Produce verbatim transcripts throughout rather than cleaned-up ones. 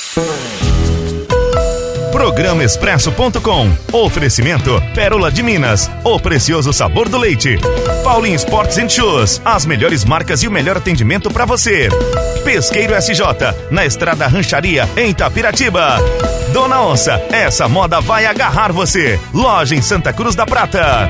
Programa Expresso ponto com. Oferecimento Pérola de Minas, o precioso sabor do leite. Paulinho Sports and Shoes, as melhores marcas e o melhor atendimento para você. Pesqueiro S J, na Estrada Rancharia, em Itapiratiba. Dona Onça, essa moda vai agarrar você. Loja em Santa Cruz da Prata.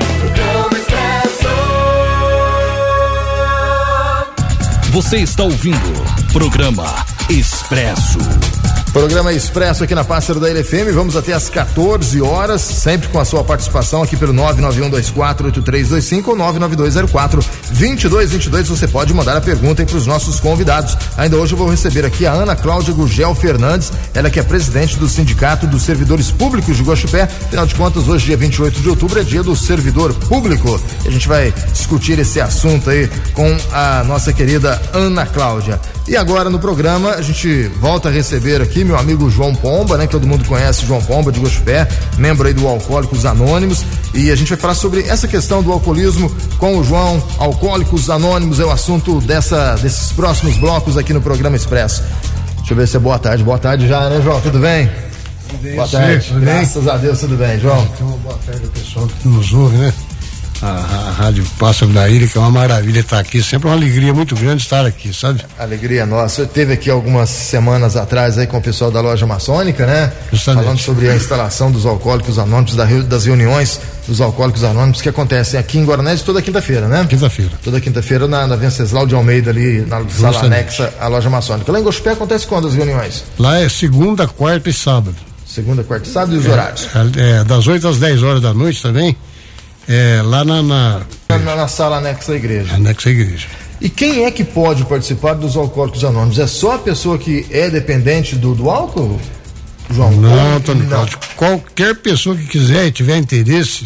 Você está ouvindo Programa Expresso. Programa Expresso aqui na Pássaro da L F M, vamos até às quatorze horas, sempre com a sua participação aqui pelo nove nove um dois quatro oito três dois cinco ou nove nove dois zero quatro dois dois dois dois. Você pode mandar a pergunta aí para os nossos convidados. Ainda hoje eu vou receber aqui a Ana Cláudia Gugel Fernandes, ela que é presidente do Sindicato dos Servidores Públicos de Guaxupé. Afinal de contas, hoje, dia vinte e oito de outubro, é dia do servidor público. E a gente vai discutir esse assunto aí com a nossa querida Ana Cláudia. E agora no programa a gente volta a receber aqui meu amigo João Pomba, né? Que todo mundo conhece, João Pomba de Guaxupé, membro aí do Alcoólicos Anônimos, e a gente vai falar sobre essa questão do alcoolismo com o João. Alcoólicos Anônimos é o assunto dessa, desses próximos blocos aqui no programa Expresso. Deixa eu ver se é boa tarde. Boa tarde já, né, João? Tudo bem? Tudo bem. Boa tarde. Tudo Graças bem? a Deus, tudo bem, João? Então, boa tarde ao pessoal que nos ouve, né? A, a Rádio Pássaro da Ilha, que é uma maravilha estar aqui, sempre uma alegria muito grande estar aqui, sabe? Alegria nossa. Eu esteve aqui algumas semanas atrás aí com o pessoal da loja maçônica, né? Justamente. Falando sobre a instalação dos Alcoólicos Anônimos, das reuniões dos Alcoólicos Anônimos que acontecem aqui em Guaranés toda quinta-feira, né? Quinta-feira. Toda quinta-feira na, na Venceslau de Almeida, ali na Justamente. sala anexa à loja maçônica. Lá em Guaxupé acontece quando as reuniões? Lá é segunda, quarta e sábado. Segunda, quarta e sábado, e os é, horários? É, é, das oito às dez horas da noite também. É, lá na, na, na, na sala anexa à igreja. Anexa à igreja. E quem é que pode participar dos Alcoólicos Anônimos? É só a pessoa que é dependente do, do álcool, João? Não, Antônio Cláudio. Qualquer pessoa que quiser e tiver interesse,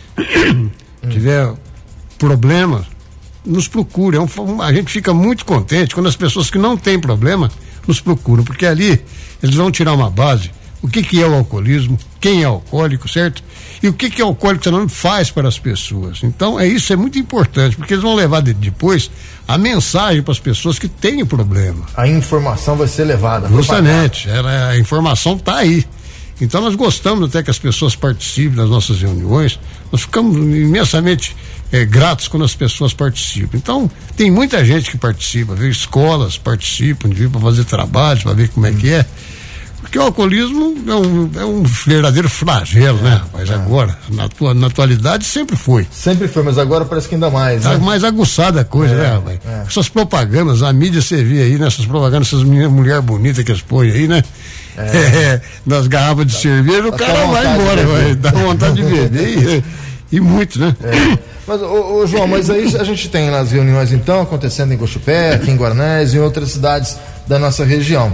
tiver problema, nos procure. É um, a gente fica muito contente quando as pessoas que não têm problema nos procuram, porque ali eles vão tirar uma base. O que que é o alcoolismo? Quem é alcoólico, certo? E o que que o Alcoólicos Anônimos faz para as pessoas? Então, é isso, é muito importante, porque eles vão levar de, depois a mensagem para as pessoas que têm o problema. A informação vai ser levada. Justamente, ela, a informação está aí. Então, nós gostamos até que as pessoas participem das nossas reuniões, nós ficamos imensamente é, gratos quando as pessoas participam. Então, tem muita gente que participa, viu? Escolas participam de vir para fazer trabalhos, para ver como é que é. Porque o alcoolismo é um, é um verdadeiro flagelo, é, né? Mas é. agora, na, tua, na atualidade, sempre foi. Sempre foi, mas agora parece que ainda mais, tá, né? mais aguçada a coisa, é, né, rapaz? É. Essas propagandas, a mídia você vê aí, nessas né? propagandas, essas meninas, mulher bonita que eles põem aí, né? É. É, nas garrafas de cerveja, o cara vai embora, vai, dá vontade de beber e, e muito, né? É. Mas, ô, ô, João, mas aí a gente tem nas reuniões, então, acontecendo em Guaxupé, aqui em Guaranés e em outras cidades da nossa região.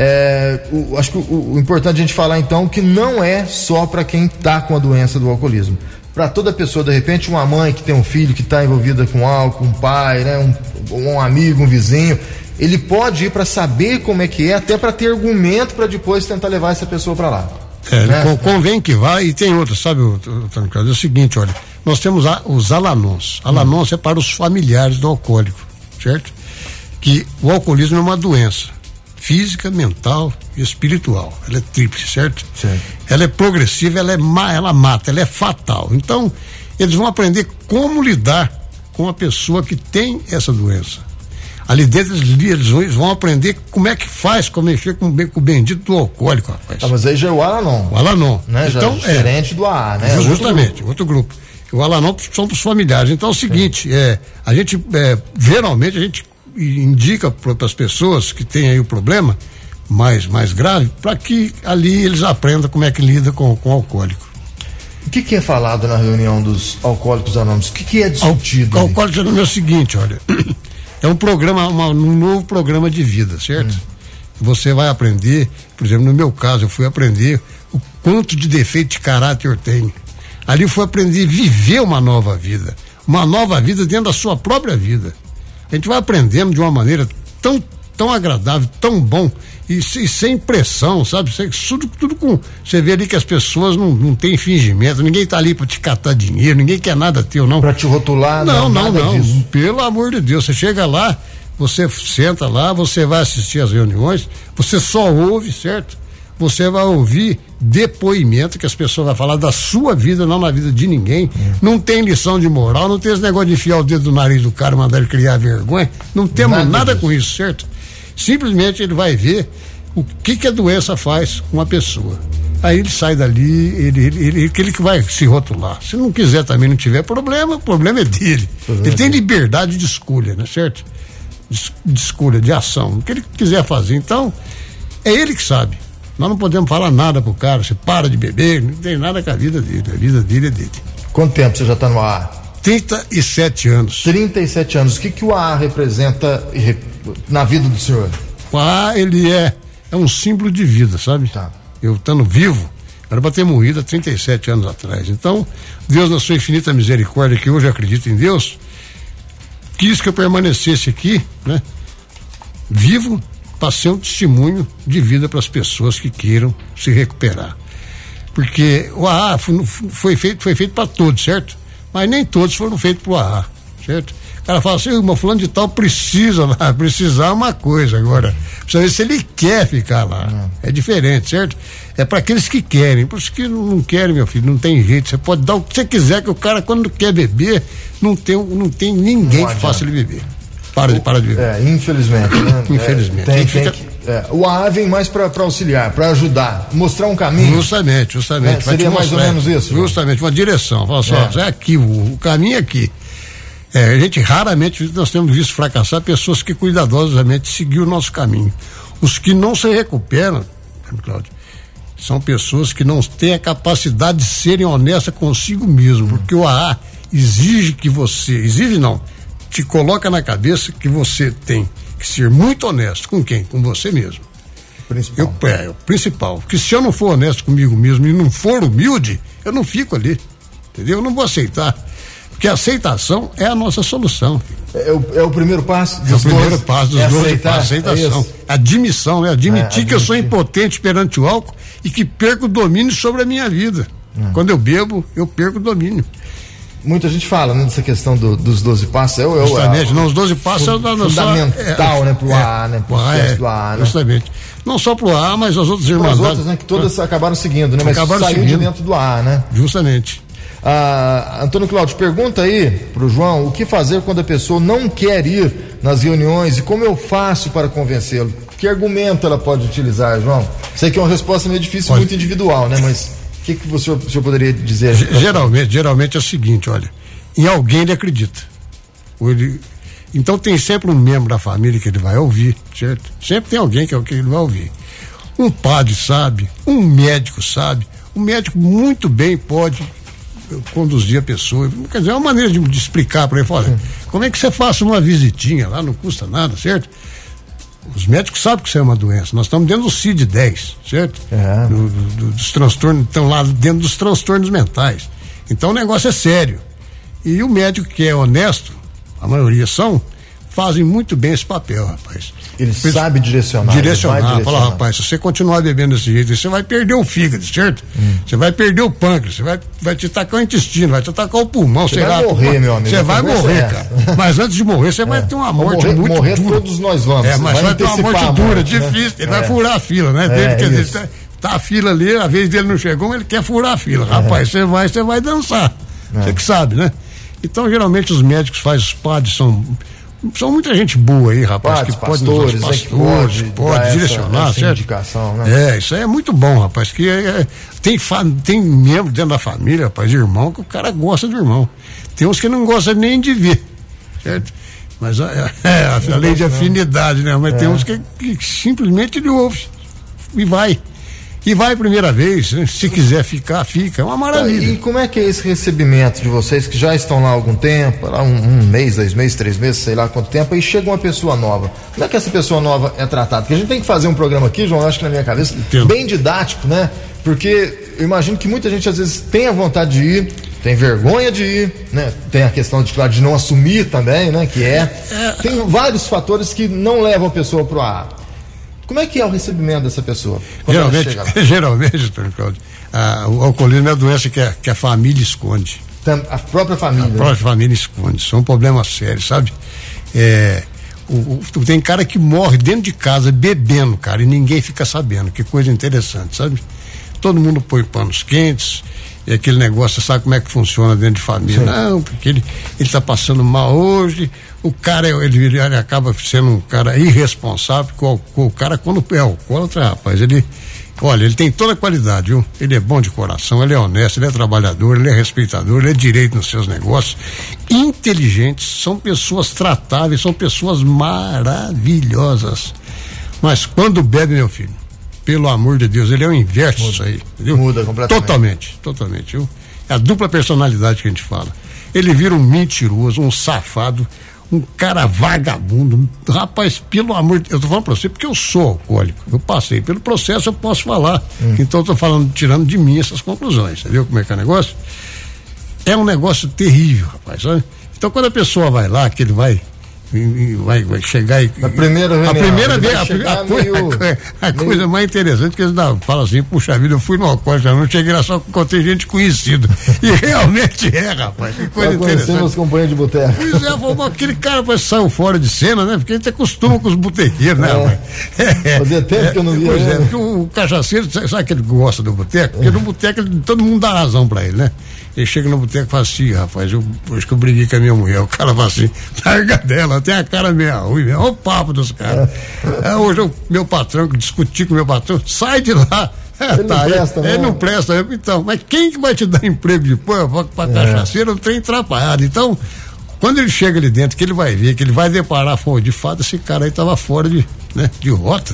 É, o, acho que o, o importante a gente falar então que não é só para quem está com a doença do alcoolismo. Para toda pessoa, de repente, uma mãe que tem um filho que está envolvida com álcool, um pai, né, um, um amigo, um vizinho, ele pode ir para saber como é que é, até para ter argumento para depois tentar levar essa pessoa para lá. É, né? Convém que vá, e tem outra, sabe, o, o, o, é o seguinte, olha, nós temos a, os alanons. Alanons hum. é para os familiares do alcoólico, certo? Que o alcoolismo é uma doença física, mental e espiritual. Ela é tríplice, certo? Sim. Ela é progressiva, ela é má, ela mata, ela é fatal. Então, eles vão aprender como lidar com a pessoa que tem essa doença. Ali dentro eles vão aprender como é que faz, como mexer com, com o bendito do alcoólico, rapaz. Ah, mas aí já é o Alanon. O Alanon. Né? Então, já é diferente é, do A A, né? Justamente, outro grupo. Outro grupo. O Alanon são para os familiares. Então é o seguinte, é, a gente, é, geralmente, a gente indica para as pessoas que têm aí o problema mais, mais grave, para que ali eles aprendam como é que lida com, com o alcoólico. O que, que é falado na reunião dos Alcoólicos Anônimos? O que, que é discutido? O Alcoólicos Anônimos é o seguinte, olha, é um programa, uma, um novo programa de vida, certo? Hum. Você vai aprender, por exemplo, no meu caso, eu fui aprender o quanto de defeito de caráter eu tenho. Ali eu fui aprender a viver uma nova vida, uma nova vida dentro da sua própria vida. A gente vai aprendendo de uma maneira tão, tão agradável, tão bom e, e sem pressão, sabe? Tudo, tudo com. Você vê ali que as pessoas não, não têm fingimento, ninguém tá ali para te catar dinheiro, ninguém quer nada teu, não. Para te rotular, não, não, não. não. Disso. Pelo amor de Deus, você chega lá, você senta lá, você vai assistir às reuniões, você só ouve, certo? você vai ouvir depoimento que as pessoas vão falar da sua vida, não na vida de ninguém. Hum. Não tem lição de moral, não tem esse negócio de enfiar o dedo no nariz do cara e mandar ele criar vergonha. Não temos nada, nada com isso, certo? Simplesmente ele vai ver o que que a doença faz com uma pessoa. Aí ele sai dali, ele, ele, ele, aquele que vai se rotular. Se não quiser também, não tiver problema, o problema é dele. Uhum. Ele tem liberdade de escolha, né, certo? De, de escolha, de ação, o que ele quiser fazer. Então, é ele que sabe. Nós não podemos falar nada pro cara, você para de beber, não tem nada com a vida dele, a vida dele é dele. Quanto tempo você já está no A A? trinta e sete anos. trinta e sete anos. O que que o A A representa na vida do senhor? O A A, ele é, é um símbolo de vida, sabe? Tá. Eu estando vivo, era para ter morrido há trinta e sete anos atrás. Então, Deus, na sua infinita misericórdia, que hoje acredito em Deus, quis que eu permanecesse aqui, né? Vivo, para ser um testemunho de vida para as pessoas que queiram se recuperar. Porque o A A foi, foi feito, foi feito para todos, certo? Mas nem todos foram feitos para o A A, certo? O cara fala assim, irmão, fulano de tal precisa lá, precisar uma coisa agora. Precisa ver se ele quer ficar lá. Uhum. É diferente, certo? É para aqueles que querem. Para os que não querem, meu filho, não tem jeito. Você pode dar o que você quiser, que o cara, quando quer beber, não tem, não tem ninguém não que faça ele beber. Para de, para de beber. É, infelizmente, né? Infelizmente. É, tem, fica... tem que, é, o A A vem mais para auxiliar, para ajudar, mostrar um caminho. Justamente, justamente. É, seria mais ou menos isso? Justamente, uma direção. Fala só, é, é aqui, o, o caminho é aqui. É, a gente raramente, nós temos visto fracassar pessoas que cuidadosamente seguiram o nosso caminho. Os que não se recuperam, Cláudio, são pessoas que não têm a capacidade de serem honestas consigo mesmo, porque o A A exige que você, exige não, te coloca na cabeça que você tem que ser muito honesto. Com quem? Com você mesmo. Principal. Eu, é, o principal. Porque se eu não for honesto comigo mesmo e não for humilde, eu não fico ali. Entendeu? Eu não vou aceitar. Porque a aceitação é a nossa solução. É o, é o primeiro passo dos É o primeiro doze, passo dos é doze aceitar, passos, aceitação. É admissão, né? Admitir é, que eu sou impotente perante o álcool e que perco o domínio sobre a minha vida. Hum. Quando eu bebo, eu perco o domínio. Muita gente fala, né, dessa questão do, dos doze passos. Eu, eu, justamente, é, não, os doze passos fun, é fundamental, é, né, pro é, A A, né? Pro A, é, do A A, né? Justamente. Não só pro A A, mas as outras irmãs. As outras, né, que todas ah, acabaram seguindo, né? Mas acabaram saiu seguindo. De dentro do A A, né? Justamente. Ah, Antônio Cláudio, pergunta aí pro João o que fazer quando a pessoa não quer ir nas reuniões e como eu faço para convencê-lo? Que argumento ela pode utilizar, João? Sei que é uma resposta meio difícil, pode. Muito individual, né? Mas o que, que o senhor, o senhor poderia dizer? Geralmente, geralmente é o seguinte, olha, em alguém ele acredita. Ou ele, então tem sempre um membro da família que ele vai ouvir, certo? Sempre tem alguém que é o que ele vai ouvir. Um padre sabe, um médico sabe, o médico muito bem pode conduzir a pessoa, quer dizer, é uma maneira de, de explicar para ele, olha, hum. como é que você faça uma visitinha lá, não custa nada, certo? Os médicos sabem que isso é uma doença, nós estamos dentro do C I D dez, certo? É. Do, do, dos transtornos, estão lá dentro dos transtornos mentais, então o negócio é sério, e o médico que é honesto, a maioria são, fazem muito bem esse papel, rapaz. Ele Eles, sabe direcionar. Direcionar, direcionar. Fala, rapaz, se você continuar bebendo desse jeito, você vai perder o fígado, certo? Hum. Você vai perder o pâncreas, você vai, vai te atacar o intestino, vai te atacar o pulmão, você sei vai lá. morrer, meu amigo. Você vai morrer, é cara. Mas antes de morrer, você é. vai ter uma morte morrer, muito morrer dura. Todos nós vamos. É, mas vai, vai ter uma morte dura, morte, difícil. Né? Ele é. vai furar a fila, né? É, Quer dizer, tá, tá a fila ali, a vez dele não chegou, ele quer furar a fila. É. Rapaz, você vai, você vai dançar. Você é. que sabe, né? Então, geralmente, os médicos fazem, os padres são. São muita gente boa aí, rapaz, Padres, que pode pastores, nos pastores, pode, pode direcionar, essa, essa certo? Indicação, né? É, isso aí é muito bom, rapaz, que é, é, tem, fa, tem membro dentro da família, rapaz, irmão, que o cara gosta do irmão. Tem uns que não gostam nem de ver, certo? Mas é, é a, a lei de afinidade, né? Mas é. tem uns que, que simplesmente ele ouve e vai. E vai a primeira vez, né? Se quiser ficar, fica, é uma maravilha. E como é que é esse recebimento de vocês que já estão lá há algum tempo, lá um, um mês, dois meses, três meses, sei lá quanto tempo, aí chega uma pessoa nova. Como é que essa pessoa nova é tratada? Porque a gente tem que fazer um programa aqui, João, eu acho que na minha cabeça, Entendo. bem didático, né? Porque eu imagino que muita gente às vezes tem a vontade de ir, tem vergonha de ir, né? Tem a questão de, claro, de não assumir também, né? Que é. Tem vários fatores que não levam a pessoa pro A A. Como é que é o recebimento dessa pessoa? Geralmente, geralmente, Cláudio, a, o alcoolismo é a doença que a, que a família esconde. A própria família. A própria família esconde. Isso é um problema sério, sabe? É, O, o, tem cara que morre dentro de casa bebendo, cara, e ninguém fica sabendo. Que coisa interessante, sabe? Todo mundo põe panos quentes, e aquele negócio, sabe como é que funciona dentro de família? Sim. Não, porque ele, ele tá passando mal hoje, o cara, ele, ele acaba sendo um cara irresponsável, porque o, o cara, quando é alcoólatra, rapaz, ele, olha, ele tem toda a qualidade, viu? Ele é bom de coração, ele é honesto, ele é trabalhador, ele é respeitador, ele é direito nos seus negócios, inteligentes, são pessoas tratáveis, são pessoas maravilhosas. Mas quando bebe, meu filho, pelo amor de Deus, ele é o inverso disso aí, entendeu? Muda completamente. Totalmente, totalmente, viu? É a dupla personalidade que a gente fala. Ele vira um mentiroso, um safado, um cara vagabundo. Rapaz, pelo amor de Deus, eu tô falando pra você porque eu sou alcoólico. Eu passei pelo processo, eu posso falar. Hum. Então eu tô falando, tirando de mim essas conclusões. Você viu como é que é o negócio? É um negócio terrível, rapaz, sabe? Então quando a pessoa vai lá, que ele vai Vai, vai chegar e. A primeira vez. A primeira vez, a, a, meio, a, a meio... coisa mais interessante é que eles dão, falam assim, puxa vida, eu fui no alcoólico, não cheguei lá só encontrei gente conhecida. E realmente é, rapaz. Que coisa interessante. Os companheiros de boteco. Pois é, falou, aquele cara rapaz, saiu fora de cena, né? Porque a gente acostuma com os botequeiros, né, rapaz? É. Fazia tempo é, que eu não via. Pois é, porque o, o cachaceiro, sabe que ele gosta do boteco? Porque no boteco ele, todo mundo dá razão pra ele, né? Ele chega no boteco e fala assim, rapaz, eu, acho que eu briguei com a minha mulher. O cara fala assim, larga dela, tem a cara meio ruim, olha o papo dos caras. É. É, hoje o meu patrão, que discuti com o meu patrão, sai de lá. É, ele tá, não presta, ele, ele não presta, então, mas quem que vai te dar emprego depois para é. cachaceiro? O trem atrapalhado. Então, quando ele chega ali dentro, que ele vai ver, que ele vai deparar, pô, de fato, esse cara aí tava fora de, né, de rota.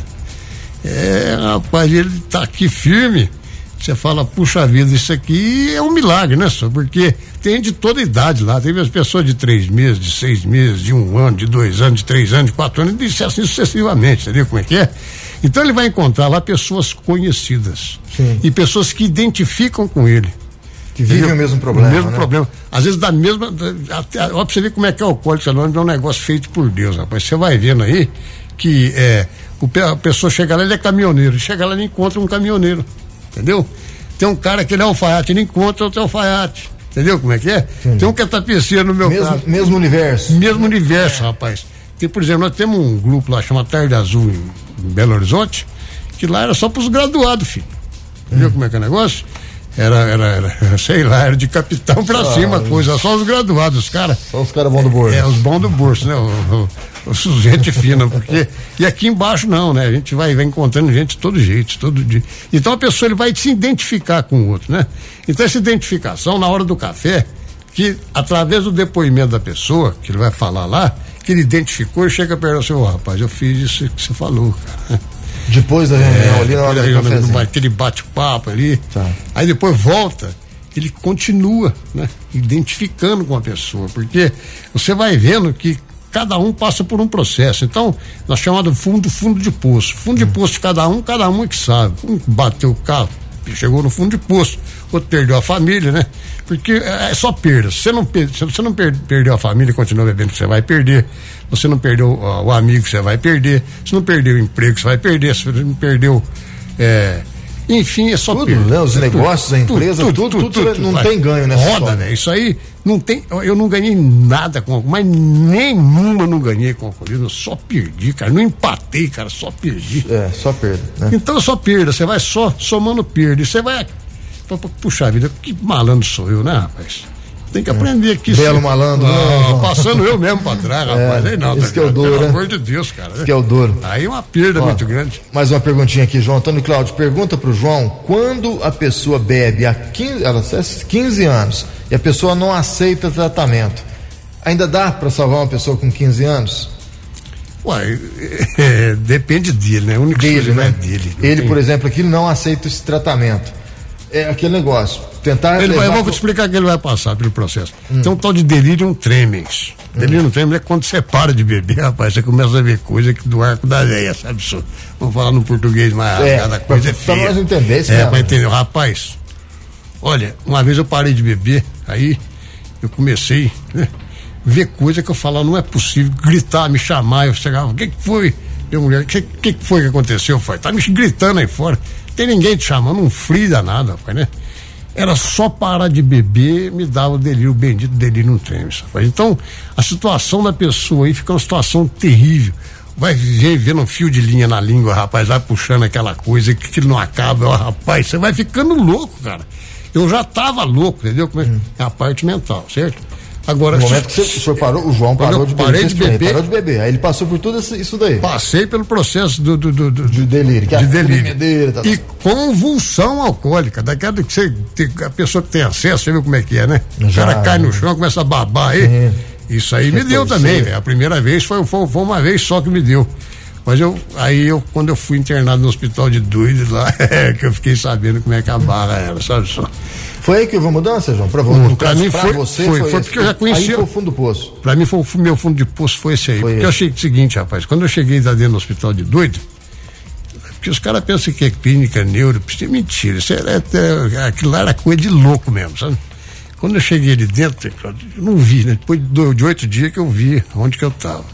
É, rapaz, ele tá aqui firme. Você fala, puxa vida, isso aqui é um milagre, né, senhor? Porque tem de toda idade lá, tem as pessoas de três meses, de seis meses, de um ano, de dois anos, de três anos, de quatro anos, e assim sucessivamente, entendeu como é que é? Então ele vai encontrar lá pessoas conhecidas. Sim. E pessoas que identificam com ele. Que vivem o mesmo problema, O mesmo né? problema. Às vezes da mesma, até, ó, pra você ver como é que é o Alcoólicos Anônimos, é um negócio feito por Deus, rapaz. Você vai vendo aí que é, o, a pessoa chega lá, ele é caminhoneiro, chega lá e encontra um caminhoneiro. Entendeu? Tem um cara que ele é alfaiate, ele encontra outro alfaiate. Entendeu como é que é? Sim. Tem um que é tapeceiro no meu mesmo, caso. Mesmo universo. Mesmo universo, rapaz. Tem, por exemplo, nós temos um grupo lá chamado Tarde Azul em, em Belo Horizonte, que lá era só pros graduados, filho. Entendeu hum. como é que é o negócio? Era, era, era, sei lá, era de capitão pra ah, cima a coisa, só os graduados, os caras. Só os caras bons do bolso. É, é, os bons do bolso, né? O, o, o gente fina, porque. E aqui embaixo não, né? A gente vai, vai encontrando gente de todo jeito, todo dia. Então a pessoa ele vai se identificar com o outro, né? Então essa identificação, na hora do café, que através do depoimento da pessoa, que ele vai falar lá, que ele identificou e chega perto do seu, oh, rapaz, eu fiz isso que você falou, cara. Depois da reunião, é, ali na hora do cafezinho. Aquele bate-papo ali. Tá. Aí depois volta, ele continua, né? Identificando com a pessoa, porque você vai vendo que cada um passa por um processo. Então, nós chamamos de fundo, fundo de poço. Fundo de poço de cada um, cada um é que sabe. Um bateu o carro, chegou no fundo de poço. Outro perdeu a família, né? Porque é só perda. Se você não, se você não per, perdeu a família e continua bebendo, você vai perder. Você não perdeu uh, o amigo, você vai perder. Se não perdeu o emprego, você vai perder. Se você não perdeu. É, enfim, é só tudo, perda. Né? Os é negócios, tudo, a empresa, tudo, tudo, tudo, tudo, tudo não vai. Tem ganho nessa roda, né? Isso aí não tem. Eu não ganhei nada com mas nenhuma não ganhei com alcoolismo. Eu só perdi, cara. Não empatei, cara, só perdi. É, só perda. Né? Então é só perda. Você vai só somando perda. E você vai. Puxa vida, que malandro sou eu, né, rapaz? Tem que aprender aqui. Belo se... malandro, não, né? Passando eu mesmo pra trás, rapaz. É, aí não, esse tá, que é o duro, pelo né? amor de Deus, cara. Esse que é o duro. Aí é uma perda Ó, muito grande. Mais uma perguntinha aqui, João Antônio Cláudio. Pergunta pro João: quando a pessoa bebe há quinze, ela, quinze anos e a pessoa não aceita tratamento, ainda dá pra salvar uma pessoa com quinze anos? Uai, é, depende dele, né? O único dele, né? É dele. Ele, tem... por exemplo, aqui não aceita esse tratamento. É aquele negócio, tentar... Ele vai, eu vou te explicar que ele vai passar pelo processo. Hum. Tem um tal de delírio tremens. Hum. Delírio tremens é quando você para de beber, rapaz, você começa a ver coisa que do arco da veia, sabe? Só, vamos falar no português, mas é, cada coisa é feia. Pra nós entender isso, É, pra entender. Rapaz, olha, uma vez eu parei de beber, aí eu comecei, né, ver coisa que eu falava, não é possível, gritar, me chamar, eu chegava, o que que foi? Minha mulher, o que, que que foi que aconteceu? Foi, tá me gritando aí fora. Tem ninguém te chamando, um frio danado, rapaz, né? era só parar de beber, me dava o delírio, o bendito delírio no trem, rapaz. Então, a situação da pessoa aí fica uma situação terrível. Vai vendo um fio de linha na língua, rapaz, vai puxando aquela coisa que, que não acaba, ó, rapaz, você vai ficando louco, cara. Eu já tava louco, entendeu? Como é, hum. é a parte mental, certo? Agora, no momento que você, o senhor parou, o João parou de beber, de beber, parou de beber, aí ele passou por tudo isso, isso daí. Passei pelo processo do, do, do, do de delírio, que de é delírio. Medeira, tá, e convulsão alcoólica, daquela que você, a pessoa que tem acesso, você viu como é que é, né? Já, o cara cai no chão, começa a babar aí. Sim. Isso aí me deu também, velho. A primeira vez foi, foi, foi uma vez só que me deu. Mas eu, aí eu, quando eu fui internado no hospital de doidos lá, é que eu fiquei sabendo como é que a barra era, sabe só. Foi aí que houve a mudança, João? Pra, um, pra mim pra foi, você foi, foi, foi porque eu já conhecia. Aí foi o fundo do poço. Pra mim foi o meu fundo de poço, foi esse aí. Foi porque esse. eu achei o seguinte, rapaz, quando eu cheguei lá dentro do hospital de doido, porque os caras pensam que é clínica, neuro, isso é mentira, isso era, é, aquilo lá era coisa de louco mesmo, sabe? Quando eu cheguei ali dentro, eu não vi, né? Depois de oito dias que eu vi onde que eu tava.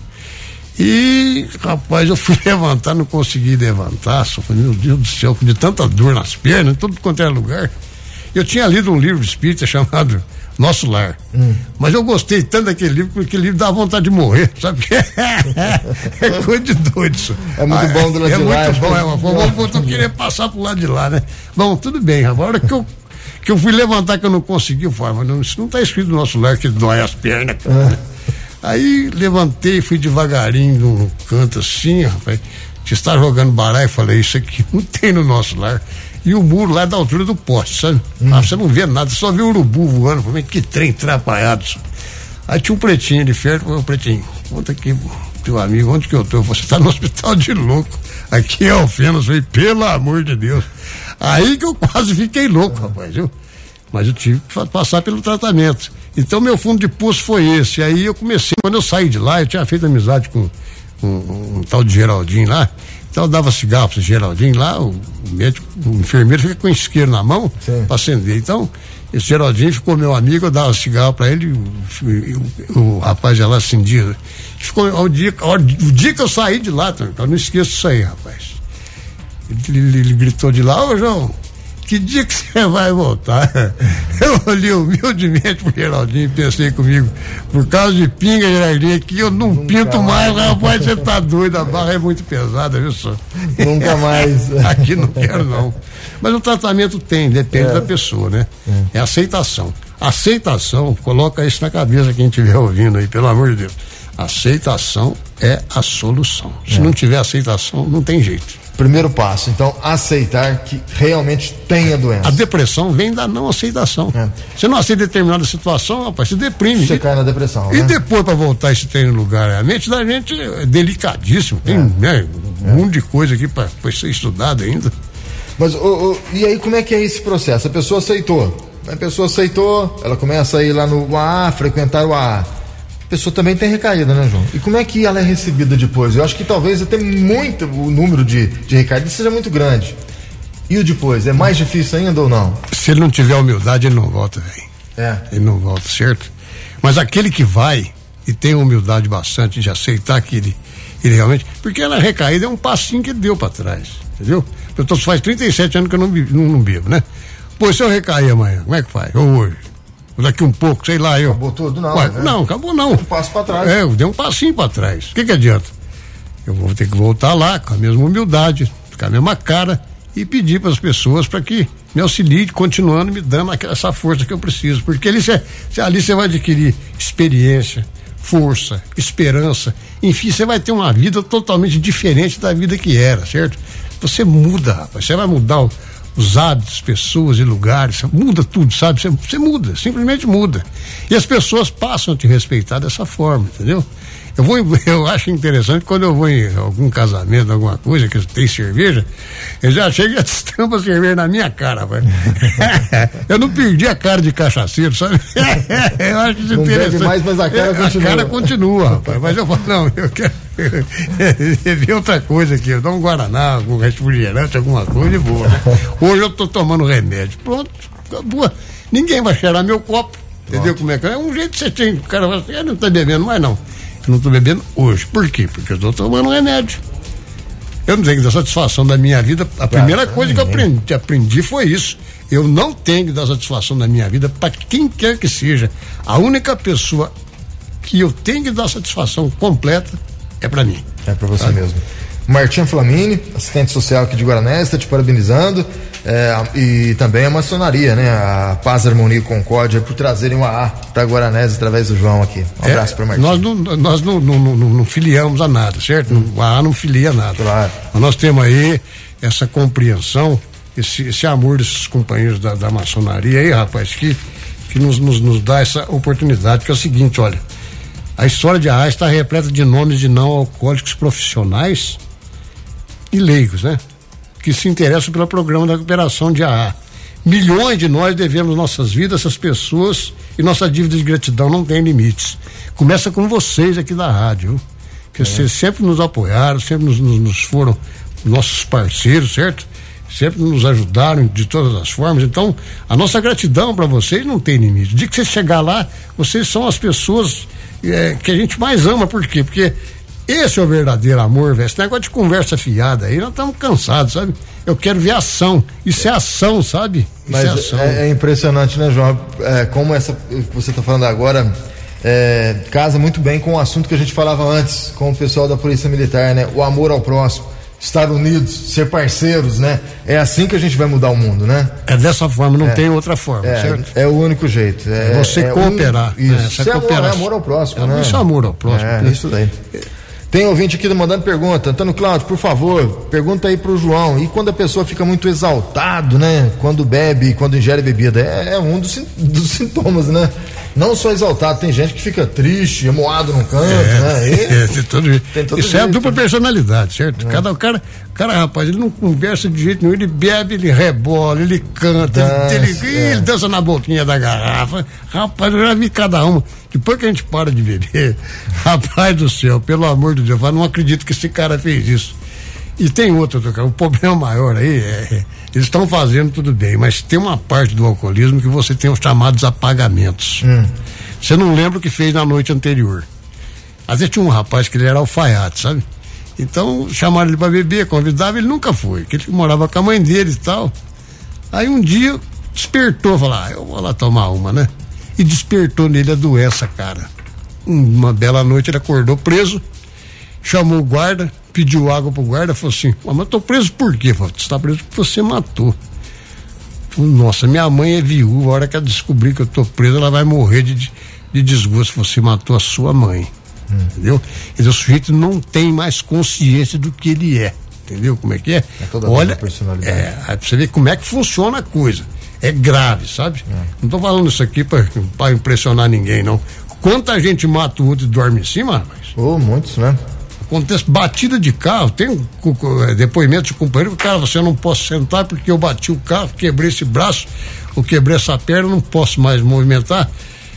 E, rapaz, eu fui levantar, não consegui levantar, só falei, meu Deus do céu, de tanta dor nas pernas, em tudo quanto era lugar. Eu tinha lido um livro espírita chamado Nosso Lar, hum. mas eu gostei tanto daquele livro, porque aquele livro dá vontade de morrer, sabe? É coisa de doido isso. É muito ah, bom do lado é, de é lá. É muito bom, é uma forma, eu queria passar pro lado de lá, né? Bom, tudo bem, rapaz, a hora que eu que eu fui levantar que eu não consegui, eu falei, mas não, isso não está escrito no Nosso Lar que dói as pernas, cara. Ah. Aí levantei, fui devagarinho no canto assim, rapaz, que está jogando baralho, eu falei, isso aqui não tem no Nosso Lar. E o muro lá é da altura do poste, sabe? Hum. Ah, você não vê nada, só vê o urubu voando, falei, que trem atrapalhado. Aí tinha um pretinho ali perto, falei, pretinho, conta aqui, teu amigo, onde que eu tô? Você está no hospital de louco, aqui é Alfenas, falei, pelo amor de Deus. Aí que eu quase fiquei louco, rapaz, viu? Mas eu tive que passar pelo tratamento. Então meu fundo de poço foi esse. Aí eu comecei, quando eu saí de lá, eu tinha feito amizade com, com um, um tal de Geraldinho lá. Então eu dava cigarro pro Geraldinho lá, o, o médico, o enfermeiro fica com isqueiro na mão para acender. Então, esse Geraldinho ficou meu amigo, eu dava cigarro para ele, o, o, o rapaz já lá acendia. Ficou o dia, o dia que eu saí de lá, então, eu não esqueço disso aí, rapaz. Ele, ele, ele gritou de lá, ô João, que dia que você vai voltar? Eu olhei humildemente pro Geraldinho e pensei comigo, por causa de pinga, Geraldinho, aqui eu não Nunca pinto mais, mais, rapaz, você tá doido, a barra é muito pesada, viu só? Nunca mais. Aqui não quero não. Mas o tratamento tem, depende é. da pessoa, né? É. é aceitação. Aceitação, coloca isso na cabeça quem estiver ouvindo aí, pelo amor de Deus. Aceitação é a solução. Se é. não tiver aceitação, não tem jeito. Primeiro passo, então, aceitar que realmente tem a doença. A depressão vem da não aceitação. É. Você não aceita determinada situação, rapaz, você deprime. Você e, cai na depressão, E né? depois, para voltar esse trem no lugar, a mente da gente é delicadíssimo. Tem é. né, um é. monte de coisa aqui para ser estudada ainda. Mas, oh, oh, e aí, como é que é esse processo? A pessoa aceitou. A pessoa aceitou, ela começa a ir lá no A A, frequentar o A A. A pessoa também tem recaída, né, João? E como é que ela é recebida depois? Eu acho que talvez até muito, o número de, de recaídas seja muito grande. E o depois? É mais difícil ainda ou não? Se ele não tiver humildade, ele não volta, velho. É. Ele não volta, certo? Mas aquele que vai e tem humildade bastante de aceitar que ele, ele realmente... Porque na recaída é um passinho que ele deu pra trás, entendeu? Então faz trinta e sete anos que eu não, não, não bebo, né? Pô, se eu recair amanhã, como é que faz? Ou hoje? Daqui um pouco, sei lá, eu. Acabou tudo? Não. Ué, né? Não, acabou não. Um passo pra trás. É, eu dei um passinho pra trás. O que que adianta? Eu vou ter que voltar lá com a mesma humildade, com a mesma cara e pedir para as pessoas para que me auxiliem, continuando me dando essa força que eu preciso. Porque ali você ali você vai adquirir experiência, força, esperança. Enfim, você vai ter uma vida totalmente diferente da vida que era, certo? Você muda, rapaz. Você vai mudar o. os hábitos, pessoas e lugares, muda tudo, sabe? Você, você muda, simplesmente muda. E as pessoas passam a te respeitar dessa forma, entendeu? Eu vou, eu acho interessante quando eu vou em algum casamento, alguma coisa que tem cerveja, eu já chego e estampa a cerveja na minha cara, velho. Eu não perdi a cara de cachaceiro, sabe? Eu acho isso não interessante. Bebe mais, mas a cara é, continua. A cara continua, rapaz. Mas eu falo, não, eu quero ver outra coisa aqui, eu dou um guaraná, algum refrigerante, alguma coisa e boa. Né? Hoje eu tô tomando remédio. Pronto, acabou. Ninguém vai cheirar meu copo. Entendeu como é que é? É um jeito que você tem. O cara vai assim, não tá bebendo mais não. Eu não tô bebendo hoje. Por quê? Porque eu tô tomando remédio. Eu não tenho que dar satisfação da minha vida. A primeira coisa que eu aprendi, aprendi foi isso. Eu não tenho que dar satisfação da minha vida para quem quer que seja. A única pessoa que eu tenho que dar satisfação completa é para mim. É para você, sabe? Mesmo. Martim Flamini, assistente social aqui de Guaranésia, está te parabenizando, é, e também a maçonaria, né? A Paz, Harmonia e Concórdia, por trazerem o A A para Guaranésia através do João aqui. Um é, abraço para Martim. Nós, não, nós não, não, não, não filiamos a nada, certo? Hum. O A A não filia a nada. Claro. Mas nós temos aí essa compreensão, esse, esse amor desses companheiros da, da maçonaria aí, rapaz, que, que nos, nos, nos dá essa oportunidade, que é o seguinte, olha, a história de A A está repleta de nomes de não alcoólicos profissionais e leigos, né? Que se interessam pelo programa da recuperação de A A. Milhões de nós devemos nossas vidas a essas pessoas e nossa dívida de gratidão não tem limites. Começa com vocês aqui da rádio, que é. Vocês sempre nos apoiaram, sempre nos, nos, nos foram nossos parceiros, certo? Sempre nos ajudaram de todas as formas. Então, a nossa gratidão para vocês não tem limite. O dia que você chegar lá, vocês são as pessoas é, que a gente mais ama. Por quê? Porque esse é o verdadeiro amor, velho. Esse negócio de conversa fiada aí, nós estamos cansados, sabe? Eu quero ver ação. Isso é ação, sabe? Isso Mas é ação. É, é impressionante, né, João? É, como essa que você está falando agora é, casa muito bem com o assunto que a gente falava antes, com o pessoal da Polícia Militar, né? O amor ao próximo, estar unidos, ser parceiros, né? É assim que a gente vai mudar o mundo, né? É dessa forma, não é, tem outra forma, é, certo? É o único jeito. É, é você é cooperar. Um, isso, né? isso é, amor, é amor ao próximo, é, né? Isso é amor ao próximo. É, né? isso daí. Tem ouvinte aqui mandando pergunta. Antônio Cláudio, por favor, pergunta aí pro João. E quando a pessoa fica muito exaltado, né? Quando bebe, quando ingere bebida, é, é um dos, dos sintomas, né? Não só exaltado, tem gente que fica triste, amoado num canto, é, né? E, é, tem todo, tem todo isso jeito, é a dupla personalidade, certo? É. Cada cara, cara, rapaz, ele não conversa de jeito nenhum, ele bebe, ele rebola, ele canta, dança, ele, ele, é. ele dança na boquinha da garrafa. Rapaz, eu já vi cada uma. Depois que a gente para de beber, rapaz do céu, pelo amor de Deus, eu não acredito que esse cara fez isso. E tem outro, o problema maior aí é, eles estão fazendo tudo bem, mas tem uma parte do alcoolismo que você tem os chamados apagamentos. Hum. Você não lembra o que fez na noite anterior. Às vezes tinha um rapaz que ele era alfaiate, sabe? Então chamaram ele para beber, convidava, ele nunca foi, que ele morava com a mãe dele e tal. Aí um dia despertou, falou, ah, eu vou lá tomar uma, né? E despertou nele a doença, cara. Uma bela noite ele acordou preso, chamou o guarda, pediu água pro guarda, falou assim, mas eu tô preso por quê? Falei, você tá preso porque você matou. Falei, nossa, minha mãe é viúva, a hora que ela descobrir que eu tô preso, ela vai morrer de, de, de desgosto, você matou a sua mãe. Hum. Entendeu? Então o sujeito não tem mais consciência do que ele é. Entendeu como é que é? É toda Olha, a personalidade. É, aí pra você ver como é que funciona a coisa. É grave, sabe? É. Não tô falando isso aqui pra, pra impressionar ninguém, não. Quanta gente mata o outro e dorme em cima, rapaz? Oh, muitos, né? Acontece batida de carro, tem um, um, depoimento de companheiro, cara, você não posso sentar porque eu bati o carro, quebrei esse braço, ou quebrei essa perna, não posso mais movimentar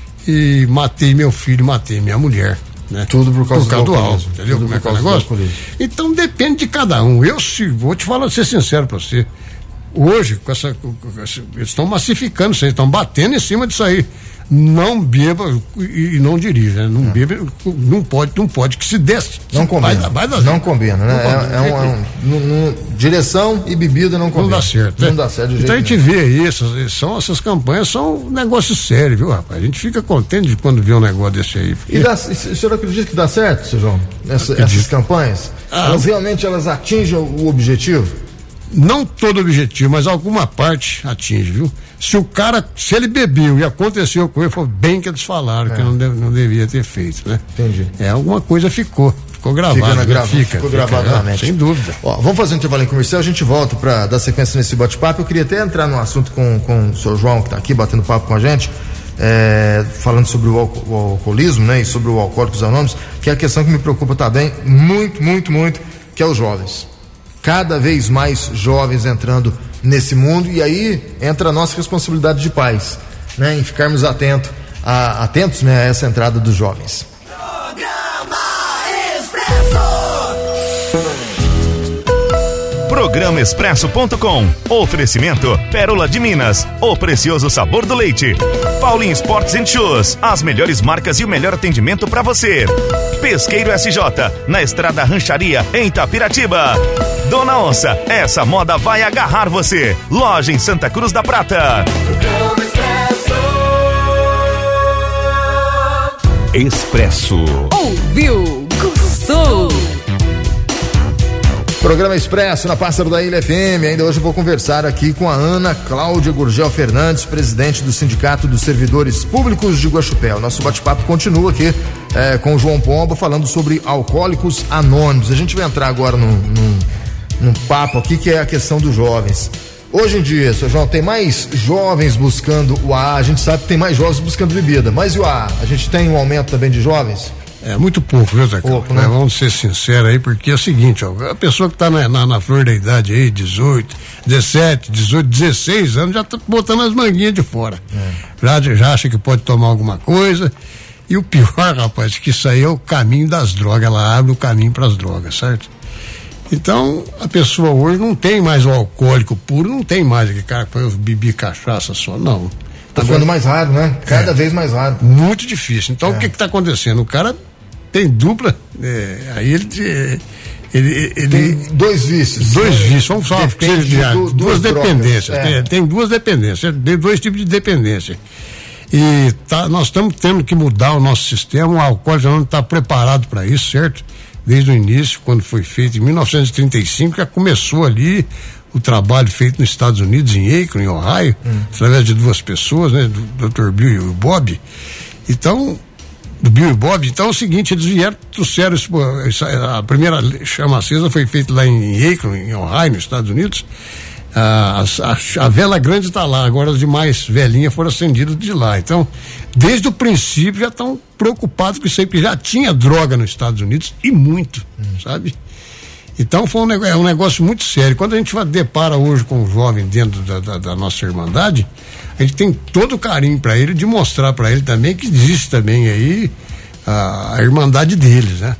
e matei meu filho, matei minha mulher, né? Tudo por causa, por causa do, do álcool, entendeu? Como é que é o negócio? Então depende de cada um. Eu se, vou te falar, ser sincero pra você, hoje, com essa, com essa eles estão massificando isso aí, estão batendo em cima disso aí. Não beba e, e não dirija, né? Não é. beba, não pode, não pode que se desce. Não combina. Vai, vai não combina, né? Não é, combina. É, um, é um, no, no, direção e bebida não combina. Não dá certo. Não é. dá certo. De então jeito a gente nenhum. vê essas, são, essas campanhas são um negócio sério, viu, rapaz? A gente fica contente de quando vê um negócio desse aí. Porque... E dá, o senhor acredita que dá certo, seu João? Essa, essas campanhas? Ah, elas realmente elas atingem o objetivo? Não todo objetivo, mas alguma parte atinge, viu? Se o cara, se ele bebeu e aconteceu com ele, foi bem que eles falaram, é. que não, deve, não devia ter feito, né? Entendi. É, alguma coisa ficou, ficou gravado. Fica, na grava, fica, ficou fica gravado na mente. Sem dúvida. Ó, vamos fazer um intervalo em comercial, a gente volta para dar sequência nesse bate-papo. Eu queria até entrar no assunto com, com o senhor João, que está aqui batendo papo com a gente, é, falando sobre o, alco, o alcoolismo, né? E sobre o Alcoólicos Anônimos, que é a questão que me preocupa também, muito, muito, muito, que é os jovens. Cada vez mais jovens entrando nesse mundo, e aí entra a nossa responsabilidade de pais, né, em ficarmos atento, a, atentos, né, a essa entrada dos jovens. Programa Expresso. Programa Expresso ponto com. Oferecimento Pérola de Minas, o precioso sabor do leite. Paulinho Sports and Shoes, as melhores marcas e o melhor atendimento para você. Pesqueiro S J, na Estrada Rancharia, em Itapiratiba. Dona Onça, essa moda vai agarrar você. Loja em Santa Cruz da Prata. Expresso. Ouviu, gostou. Programa Expresso na Pássaro da Ilha F M. Ainda hoje eu vou conversar aqui com a Ana Cláudia Gurgel Fernandes, presidente do Sindicato dos Servidores Públicos de Guaxupé. O nosso bate-papo continua aqui é, com o João Pomba, falando sobre Alcoólicos Anônimos. A gente vai entrar agora num, num, num papo aqui que é a questão dos jovens. Hoje em dia, seu João, tem mais jovens buscando o A A, a gente sabe que tem mais jovens buscando bebida, mas e o A A? A gente tem um aumento também de jovens? É muito pouco, viu, Zé Carlos? Pouco, né? Vamos ser sinceros aí, porque é o seguinte, ó, a pessoa que tá na, na, na flor da idade aí, dezoito, dezessete, dezoito, dezesseis anos, já tá botando as manguinhas de fora. É. Já, já acha que pode tomar alguma coisa. E o pior, rapaz, que isso aí é o caminho das drogas, ela abre o caminho para as drogas, certo? Então, a pessoa hoje não tem mais o alcoólico puro, não tem mais aquele cara que eu bebi cachaça só, não. Tá ficando mais raro, né? Cada é, vez mais raro. Muito difícil. Então, é. o que que tá acontecendo? O cara tem dupla, é, aí ele, ele, ele tem dois vícios. Dois vícios, vamos falar de, de, de, duas, duas dependências. É. Tem, tem duas dependências, tem dois tipos de dependência. E tá, nós estamos tendo que mudar o nosso sistema, o Alcoólicos Anônimos está preparado para isso, certo? Desde o início, quando foi feito, em mil novecentos e trinta e cinco, já começou ali o trabalho feito nos Estados Unidos, em Akron, em Ohio, hum. através de duas pessoas, né? Do doutor Bill e o Bob. Então, do Bill e Bob, então é o seguinte, eles vieram, trouxeram isso, a primeira chama acesa foi feita lá em Akron, em Ohio, nos Estados Unidos. A, a, a vela grande está lá, agora as demais velhinhas foram acendidas de lá. Então, desde o princípio já estão preocupados com isso aí, porque já tinha droga nos Estados Unidos e muito, hum. sabe? Então foi um negócio, é um negócio muito sério. Quando a gente vai depara hoje com um jovem dentro da, da, da nossa irmandade, a gente tem todo o carinho para ele, de mostrar para ele também que existe também aí a, a irmandade deles, né?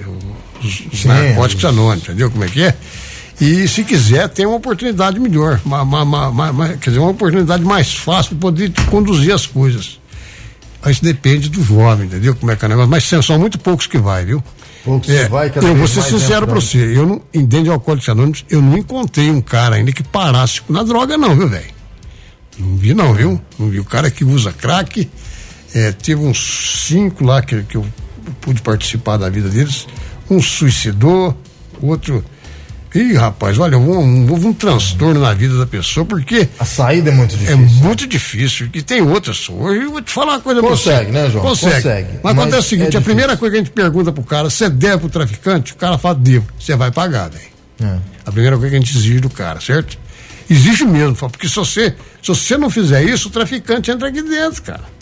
Os, os narcóticos anônimos, entendeu como é que é? E se quiser, tem uma oportunidade melhor, uma, uma, uma, uma, quer dizer, uma oportunidade mais fácil de poder conduzir as coisas. Isso depende do jovem, entendeu como é que é o negócio? Mas são muito poucos que vai, viu? Poucos é, que vai, cada eu vou vez ser mais sincero pra você, eu não, em dentro de Alcoólicos Anônimos, eu não encontrei um cara ainda que parasse na droga não, viu, velho? Não vi não, viu? Não vi o cara que usa crack, é, teve uns cinco lá que, que eu pude participar da vida deles, um suicidou, outro... Ih, rapaz, olha, houve um, houve um transtorno na vida da pessoa, porque... A saída é muito difícil. É muito difícil, e tem outras. Hoje eu vou te falar uma coisa pra você. Consegue, né, João? Consegue. Consegue. Mas, mas acontece o seguinte, é a primeira coisa que a gente pergunta pro cara, você deve pro traficante? O cara fala, devo. Você vai pagar, velho. É. A primeira coisa que a gente exige do cara, certo? Exige mesmo, porque se você, se você não fizer isso, o traficante entra aqui dentro, cara.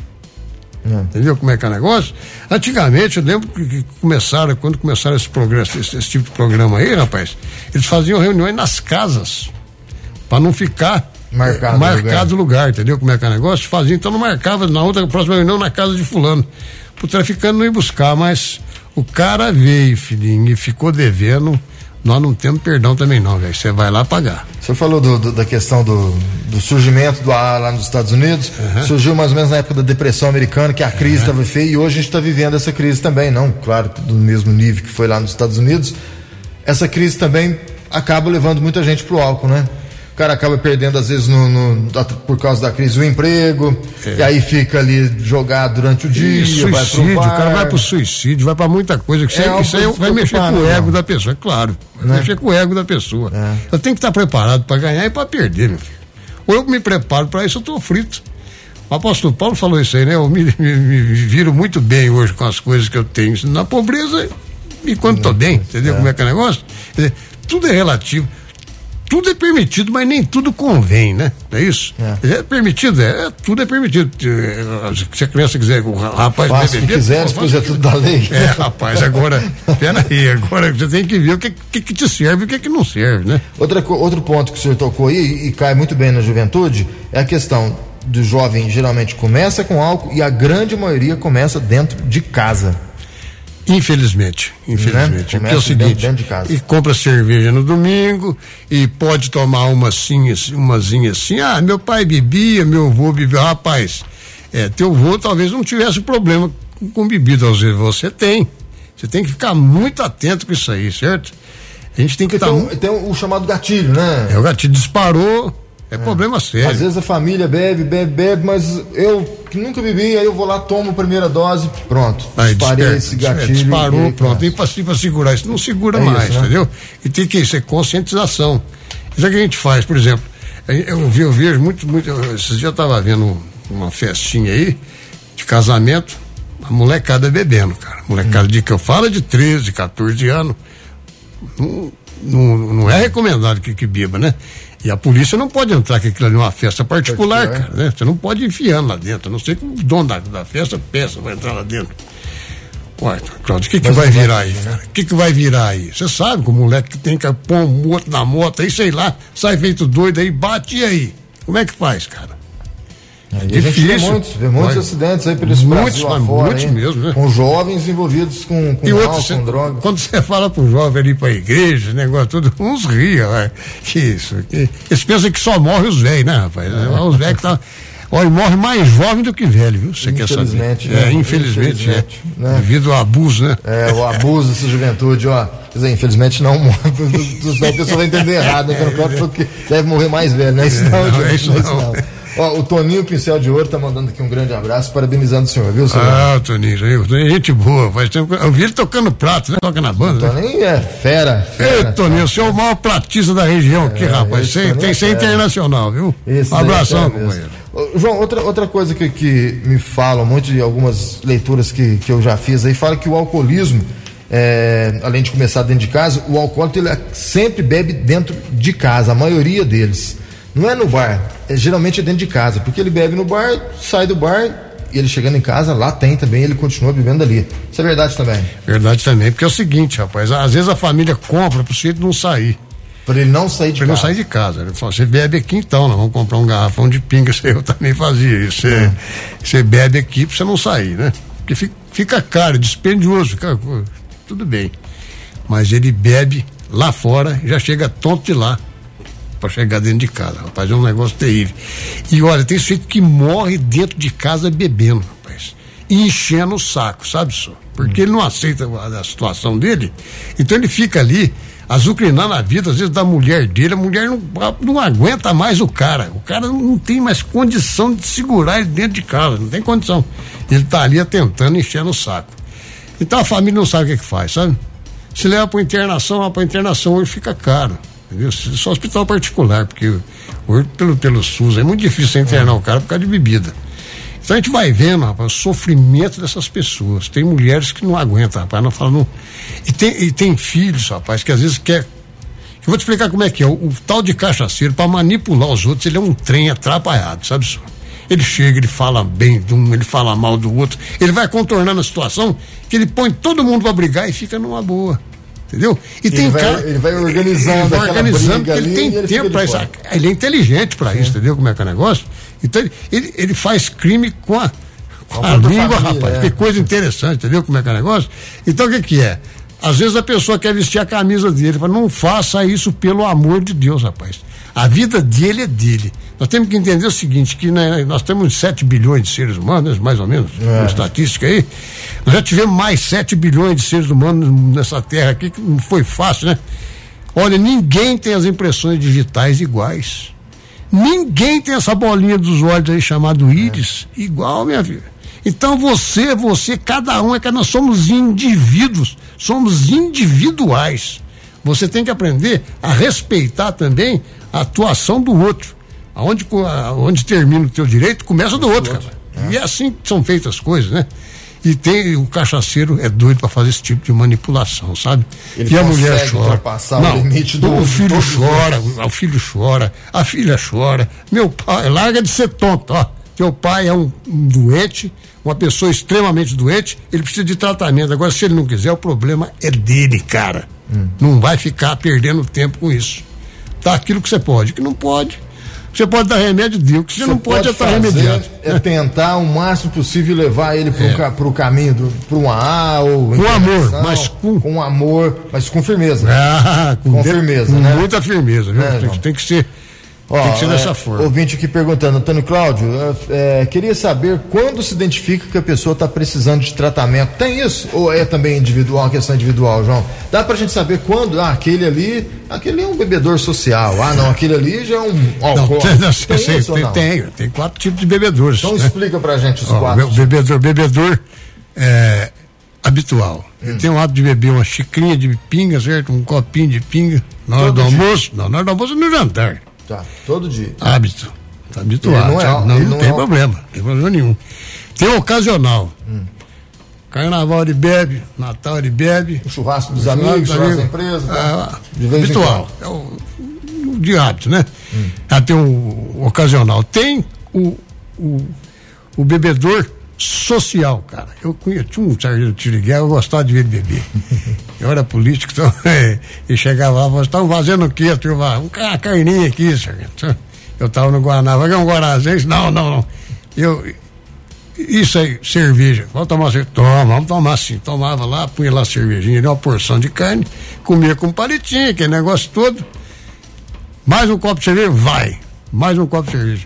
É. Entendeu como é que é o negócio? Antigamente, eu lembro que começaram, quando começaram esse, programa, esse, esse tipo de programa aí, rapaz, eles faziam reuniões nas casas, para não ficar marcado, marcado o lugar. lugar, entendeu como é que é o negócio? Fazia, então não marcava na outra, próxima reunião na casa de fulano, pro traficante não ir buscar, mas o cara veio, filhinho, e ficou devendo. Nós não temos perdão também não, velho. Você vai lá pagar. Você falou do, do, da questão do, do surgimento do A A lá nos Estados Unidos. Uhum. Surgiu mais ou menos na época da depressão americana, que a crise estava uhum. feia, e hoje a gente está vivendo essa crise também, não, claro, do mesmo nível que foi lá nos Estados Unidos. Essa crise também acaba levando muita gente pro álcool, né? O cara acaba perdendo, às vezes, no, no, por causa da crise, o emprego, é. e aí fica ali jogado durante o dia, suicídio, vai pro bar. O cara vai pro suicídio, vai pra muita coisa, que é, isso, isso aí vai mexer com o ego não. da pessoa, é claro, vai né? mexer com o ego da pessoa. É. Eu tenho que estar preparado para ganhar e para perder, meu filho. Ou eu me preparo para isso, eu tô frito. O apóstolo Paulo falou isso aí, né? Eu me, me, me viro muito bem hoje com as coisas que eu tenho na pobreza e quando tô bem, entendeu é. como é que é o negócio? Quer dizer, tudo é relativo. Tudo é permitido, mas nem tudo convém, né? É isso? É, é permitido, é, é, tudo é permitido. Se a criança quiser, o rapaz faça o que quiser, depois é tudo da lei. É, rapaz, agora, peraí, agora você tem que ver o que, que, que te serve e o que, que não serve, né? Outra, outro ponto que o senhor tocou aí, e, e cai muito bem na juventude, é a questão do jovem, geralmente começa com álcool e a grande maioria começa dentro de casa. Infelizmente, infelizmente. Né? Porque é o seguinte, dentro, dentro de casa. E compra cerveja no domingo e pode tomar uma assim, umazinha assim, ah, meu pai bebia, meu avô bebia, rapaz, é, teu avô talvez não tivesse problema com, com bebida, às vezes você tem, você tem que ficar muito atento com isso aí, certo? A gente tem que estar. Tem, um, tem um, o chamado gatilho, né? É, o gatilho disparou, é, é problema sério. Às vezes a família bebe, bebe, bebe, mas eu que nunca bebi, aí eu vou lá, tomo a primeira dose, pronto. Aí disparei desperta, esse gatilho. Disparou, aí, pronto. Tem pra, pra segurar isso, não segura é mais, isso, né? entendeu? E tem que ser conscientização. Isso é que a gente faz, por exemplo. Eu, vi, eu vejo muito, muito. Esses dias eu tava vendo uma festinha aí, de casamento, a molecada bebendo, cara. Molecada hum. de que eu falo de treze, quatorze anos. Não, não, não é recomendado que, que beba, né? E a polícia não pode entrar com aquilo ali numa festa particular, particular, cara, né? Você não pode ir enfiando lá dentro, a não ser que o dono da, da festa peça vai entrar lá dentro. Ué, Cláudio, o que que vai virar aí, cara? O que que vai virar aí? Você sabe que o moleque que tem que pôr um moto na moto aí, sei lá, sai feito doido aí, bate e aí? Como é que faz, cara? É difícil. Vê muitos, vê muitos Olha, acidentes aí pelo muitos, Brasil afora, muitos hein? mesmo, né? Com jovens envolvidos com, com e álcool, outro, cê, com droga. Quando você fala pro jovem ali pra igreja, negócio tudo, uns riam, ué. Que isso? Que, eles pensam que só morre os velhos, né, rapaz? É. Os velhos que tá. Olha, morre mais jovem do que velho, viu? Você quer saber? Infelizmente, é, né? infelizmente, infelizmente é. Né? Devido ao abuso, né? É, o abuso dessa juventude, ó. Quer dizer, infelizmente não morre. A pessoa vai entender errado, né? Porque deve morrer mais velho, né? Isso não, não, é isso não. não. Ó, o Toninho Pincel de Ouro tá mandando aqui um grande abraço, parabenizando o senhor, viu, senhor? Ah, Toninho, gente boa. Faz tempo, eu vi ele tocando prato, né? Toca na banda. O Toninho né? é fera, fera. Ei, Toninho, o senhor é o maior platista da região aqui, é, rapaz. Você tem que ser internacional, viu? Esse um abração, é companheiro. Ô, João, outra, outra coisa que, que me falam muito de algumas leituras que, que eu já fiz aí, fala que o alcoolismo, é, além de começar dentro de casa, o alcoólatra ele sempre bebe dentro de casa, a maioria deles. Não é no bar, é, geralmente é dentro de casa, porque ele bebe no bar, sai do bar e ele chegando em casa, lá tem também, ele continua bebendo ali. Isso é verdade também? Verdade também, porque é o seguinte, rapaz, às vezes a família compra pro sujeito não sair. Para ele não sair de pra casa. Para ele não sair de casa. Ele fala, você bebe aqui então, nós vamos comprar um garrafão de pinga, eu também fazia isso. Você, é. você bebe aqui pra você não sair, né? Porque fica, fica caro, dispendioso, fica, tudo bem. Mas ele bebe lá fora, já chega tonto de lá. Para chegar dentro de casa, rapaz, é um negócio terrível. E olha, tem sujeito que morre dentro de casa bebendo, rapaz, e enchendo o saco, sabe só? Porque hum. ele não aceita a, a situação dele, então ele fica ali azucrinando a vida, às vezes da mulher dele, a mulher não, não aguenta mais o cara, o cara não tem mais condição de segurar ele dentro de casa, não tem condição. Ele tá ali tentando enchendo o saco. Então a família não sabe o que é que faz, sabe? Se leva para internação, para internação hoje fica caro. Entendeu? Só hospital particular, porque hoje pelo, pelo SUS é muito difícil você internar o cara por causa de bebida. Então a gente vai vendo, rapaz, o sofrimento dessas pessoas. Tem mulheres que não aguentam, rapaz, não falam. Não. E, tem, e tem filhos, rapaz, que às vezes quer. Eu vou te explicar como é que é. O, o tal de cachaceiro, para manipular os outros, ele é um trem atrapalhado, sabe só? Ele chega, ele fala bem de um, ele fala mal do outro, ele vai contornando a situação que ele põe todo mundo para brigar e fica numa boa. Entendeu? E ele tem vai, cara. Ele vai organizando, ele vai organizando porque ele tem ele tempo para isso. Ele é inteligente para isso, entendeu como é que é o negócio? Então ele, ele, ele faz crime com a, com a, a língua, família, rapaz. É. Que coisa interessante, entendeu como é que é o negócio? Então o que que é? Às vezes a pessoa quer vestir a camisa dele, fala, não faça isso pelo amor de Deus, rapaz. A vida dele é dele. Nós temos que entender o seguinte, que né, nós temos sete bilhões de seres humanos, mais ou menos, é. uma estatística aí. Nós já tivemos mais sete bilhões de seres humanos nessa terra aqui, que não foi fácil, né? Olha, ninguém tem as impressões digitais iguais. Ninguém tem essa bolinha dos olhos aí chamado íris é. igual, minha filha. Então você, você, cada um é que nós somos indivíduos, somos individuais. Você tem que aprender a respeitar também a atuação do outro. Aonde, aonde termina o teu direito, começa do outro, cara. É. E é assim que são feitas as coisas, né? E tem, o cachaceiro é doido para fazer esse tipo de manipulação, sabe? Ele e a mulher chora. Não, o limite do o filho do chora, o filho chora, a filha chora. Meu pai, larga de ser tonto, ó. Teu pai é um, um doente, uma pessoa extremamente doente, ele precisa de tratamento. Agora, se ele não quiser, o problema é dele, cara. Hum. Não vai ficar perdendo tempo com isso. Tá aquilo que você pode, que não pode. Você pode dar remédio, deu. O que você, você não pode, pode é estar remediado. É tentar o máximo possível levar ele para o é. caminho, para um A ou com amor, mas com... com amor, mas com firmeza. Ah, com, com de... firmeza, com né? muita firmeza, viu? É, tem, tem que ser. Ó, tem que ser é, dessa forma. Ouvinte aqui perguntando, Antônio Cláudio, é, queria saber quando se identifica que a pessoa está precisando de tratamento. Tem isso? Ou é também individual, uma questão individual, João? Dá pra gente saber quando? Ah, aquele ali, aquele é um bebedor social. Ah, não, aquele ali já é um álcool. Não, não, tem, tem, isso, tem, não? tem, tem quatro tipos de bebedores. Então né? explica pra gente os Ó, quatro. O bebedor, bebedor é, habitual. Hum. Ele tem o hábito de beber uma xicrinha de pinga, certo? Um copinho de pinga na hora do almoço. Não, na hora do almoço e no jantar. Tá, todo dia. Hábito. Tá habituado. Não, é, não, não, não tem é... problema. Não tem problema nenhum. Tem o ocasional. Hum. Carnaval ele bebe, Natal ele bebe. O churrasco dos o amigos, churrasco da empresa. Tá? Ah, de vez habitual. É o, o de hábito, né? Hum. Ah, tem o, o ocasional. Tem o, o, o bebedor social, cara. Eu conheço um sargento de tiro de guerra, eu gostava de ver ele beber. Eu era político, então ele chegava lá e falava, estão fazendo o quê, turma? Uma carninha aqui, sargento. Eu tava no Guaraná, vai ganhar um Guarazense? Não, não, não. Eu, isso aí, cerveja. Vamos tomar cerveja? Toma, vamos tomar sim. Tomava lá, punha lá a cervejinha, uma porção de carne, comia com palitinho, aquele negócio todo. Mais um copo de cerveja? Vai. Mais um copo de cerveja.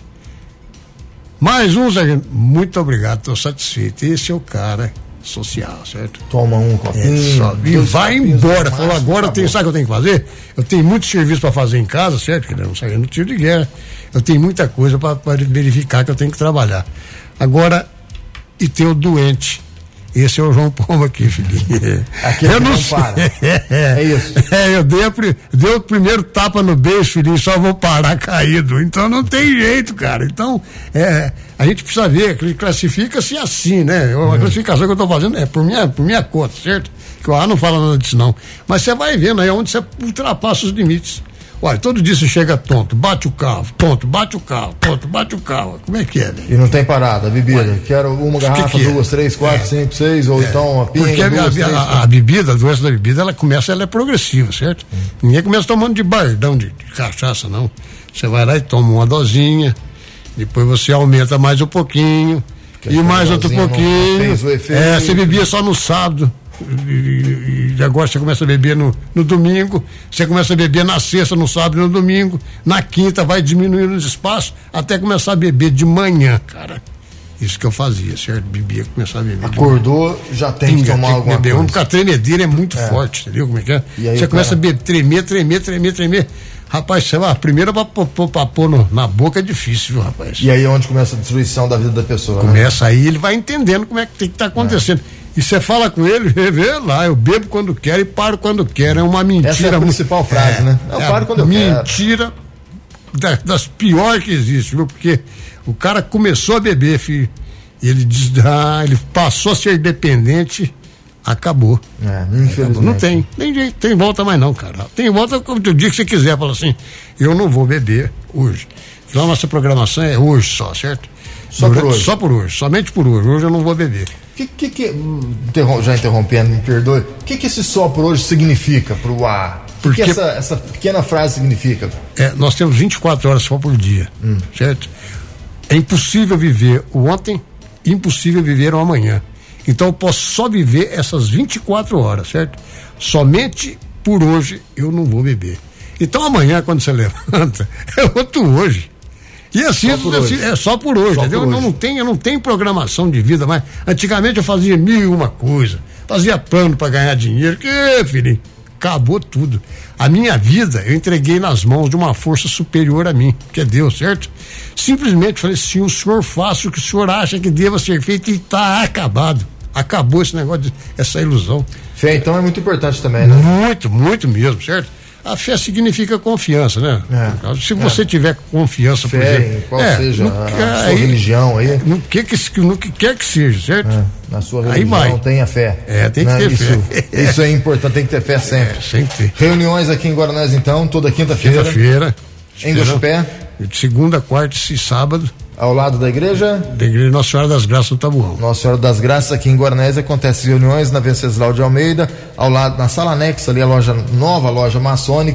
Mais um, sargento. Muito obrigado, estou satisfeito. Esse é o cara social, certo? Toma um copinho. É, só, e vai embora. Falou, agora eu tenho, sabe o que eu tenho que fazer? Eu tenho muito serviço para fazer em casa, certo? Que ele não sai no tiro de guerra. Eu tenho muita coisa para verificar que eu tenho que trabalhar. Agora, e tem o doente. Esse é o João Pombo aqui, filhinho. Aqui eu não, não sei. para. É isso. É, eu dei, a, dei o primeiro tapa no beijo, filhinho, só vou parar caído. Então não tem jeito, cara. Então, é, a gente precisa ver, que ele classifica-se assim, né? A hum. classificação que eu tô fazendo é por minha, por minha conta, certo? Que o A não fala nada disso, não. Mas você vai vendo aí onde você ultrapassa os limites. Olha, todo dia você chega tonto, bate o carro, tonto, bate o carro, tonto, bate o carro. Como é que é, velho? E não tem parada, bebida. Olha, quero uma garrafa, que que duas, é? três, quatro, é. cinco, seis, ou é. então uma pinga. Porque duas, a, três, a, a, a bebida, a doença da bebida, ela começa, ela é progressiva, certo? Hum. Ninguém começa tomando de bardão, de, de cachaça, não. Você vai lá e toma uma dosinha, depois você aumenta mais um pouquinho, que e mais outro pouquinho. Fez o efeito. É, você bebia só no sábado. E, e agora você começa a beber no, no domingo, você começa a beber na sexta, no sábado e no domingo, na quinta vai diminuindo os espaços até começar a beber de manhã, cara. Isso que eu fazia, certo? Bebia, começava a beber. Acordou, já tem Pinga, que tomar tem alguma que beber, coisa. Porque a tremedeira é muito é. forte, entendeu como é que é? Aí, você começa cara... a beber, tremer, tremer, tremer, tremer. Rapaz, sei lá, a primeira pra, pra, pra pôr no, na boca é difícil, viu, rapaz? E aí é onde começa a destruição da vida da pessoa, Começa né? aí, ele vai entendendo como é que tem que estar tá acontecendo. É. E você fala com ele, vê lá, eu bebo quando quero e paro quando quero. É uma mentira. Essa é a principal frase, é, né? Eu é paro quando eu mentira quero. Mentira da, das piores que existe, viu? Porque o cara começou a beber, filho. E ele diz, ah, ele passou a ser dependente, acabou. É, infelizmente. Acabou. Não tem, nem jeito, tem volta mais não, cara. Tem volta o dia que você quiser, fala assim, eu não vou beber hoje. Então a nossa programação é hoje só, certo? Só Durante, por hoje? Só por hoje, somente por hoje. Hoje eu não vou beber. Que, que, que, interrom, já interrompendo, me perdoe. O que, que esse só por hoje significa para o ar? O que, que essa, essa pequena frase significa? É, nós temos vinte e quatro horas só por dia, hum. certo? É impossível viver o ontem, impossível viver o amanhã. Então eu posso só viver essas vinte e quatro horas, certo? Somente por hoje eu não vou beber. Então amanhã, quando você levanta, é outro hoje. E assim, só assim é só por hoje, só entendeu? Por hoje. Não, não tem, eu não tenho programação de vida, mas antigamente eu fazia mil e uma coisa, fazia plano para ganhar dinheiro, que, filho, acabou tudo. A minha vida eu entreguei nas mãos de uma força superior a mim, que é Deus, certo? Simplesmente falei assim, o senhor faça o que o senhor acha que deva ser feito e está acabado. Acabou esse negócio, de, essa ilusão. Fé, então, é muito importante também, né? Muito, muito mesmo, certo? A fé significa confiança, né? É, Se você é. tiver confiança, fé, por exemplo, qual é, seja no, a, a sua aí, religião aí. No que, que, no que quer que seja, certo? É, na sua religião aí vai. tenha fé. É, tem que né? ter isso, fé. Isso é importante, tem que ter fé sempre. É, sempre ter. Reuniões aqui em Guaranés, então, toda quinta-feira. Quinta-feira. Em Guaxupé. Segunda, quarta e sábado. Ao lado da igreja? Da igreja Nossa Senhora das Graças do Tabuão. Nossa Senhora das Graças, aqui em Guaranés, acontecem reuniões na Venceslau de Almeida, ao lado, na sala anexa ali, a loja nova, a loja maçônica,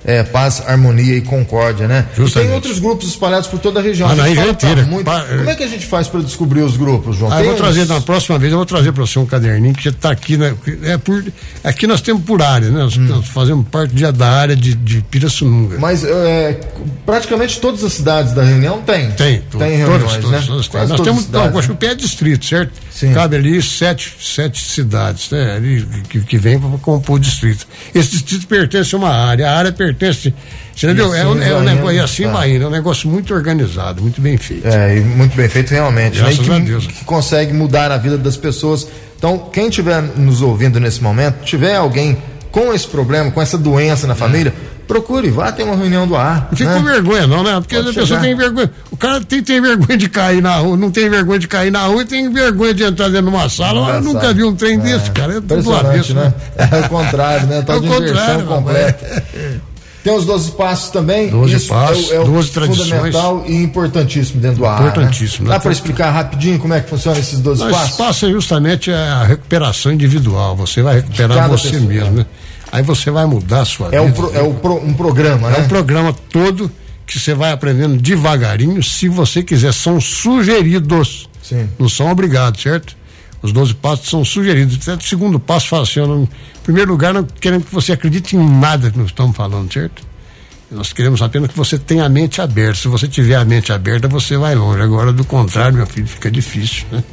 é, paz, harmonia e concórdia, né? Justamente. E tem outros grupos espalhados por toda a região. Ah, a na gente região fala inteira. muito. Pa- Como é que a gente faz para descobrir os grupos, João? Ah, eu Tem vou trazer, uns- na próxima vez, eu vou trazer para você um caderninho que já está aqui, né? É por, aqui nós temos por área, né? Nós, Hum. nós fazemos parte de, da área de, de Pirassununga. Mas é, praticamente todas as cidades da reunião tem. Tem, tu- tem reuniões, todas, né? todas, todas, Quase nós todas temos, as cidades, não, acho que né? o pé é distrito, certo? Sim. Cabe ali sete, sete cidades, né? Ali, que, que vem para compor o distrito. Esse distrito pertence a uma área, a área pertence, você entendeu? E É um, assim é um vai negócio, e indo, assim tá. vai indo, é um negócio muito organizado, muito bem feito. É, e muito bem feito realmente, né? E Graças que, a Deus. que consegue mudar a vida das pessoas. Então, quem estiver nos ouvindo nesse momento, tiver alguém com esse problema, com essa doença na família, procure, vá ter uma reunião do ar. Não fica né? com vergonha, não, né? Porque Pode a pessoa chegar. tem vergonha. O cara tem, tem vergonha de cair na rua, não tem vergonha de cair na rua e tem vergonha de entrar dentro de uma sala. Eu Engraçado. nunca vi um trem desse, cara. É tudo Impressionante, avesso, né? É o contrário, né? Tá É o de inversão contrário, completa. Tem os doze passos também. doze Isso passos, é, o- é o doze tradições. fundamental e importantíssimo dentro do ar. Importantíssimo, Né? né? Dá para explicar rapidinho como é que funciona esses doze Mas passos? passa justamente a recuperação individual. Você vai recuperar Cada você pessoa. mesmo, né? Aí você vai mudar a sua É, o vida. pro- é o pro- um programa, É né? um programa todo que você vai aprendendo devagarinho, se você quiser. São sugeridos. Sim. Não são obrigados, certo? Os doze passos são sugeridos. O segundo passo fala assim, ó, não- em primeiro lugar, não queremos que você acredite em nada que nós estamos falando, certo? Nós queremos apenas que você tenha a mente aberta. Se você tiver a mente aberta, você vai longe. Agora, do contrário, meu filho, fica difícil, né?